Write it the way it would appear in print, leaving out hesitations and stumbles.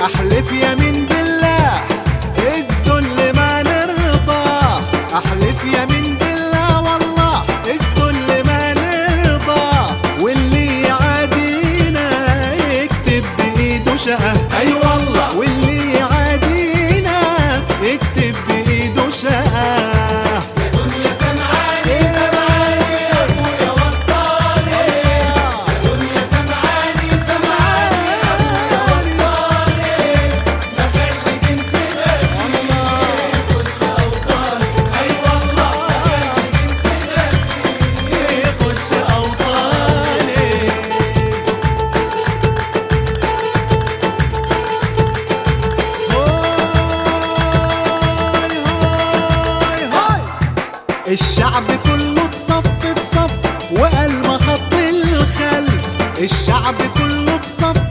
احلف يمين بالله الذل ما نرضى، احلف يمين بالله والله الذل ما نرضى، واللي يعادينا يكتب بايده شقه. اي والله واللي يعادينا يكتب بايده شقه. الشعب كله اتصف في صف وقال ما خط الخلف، الشعب كله اتصف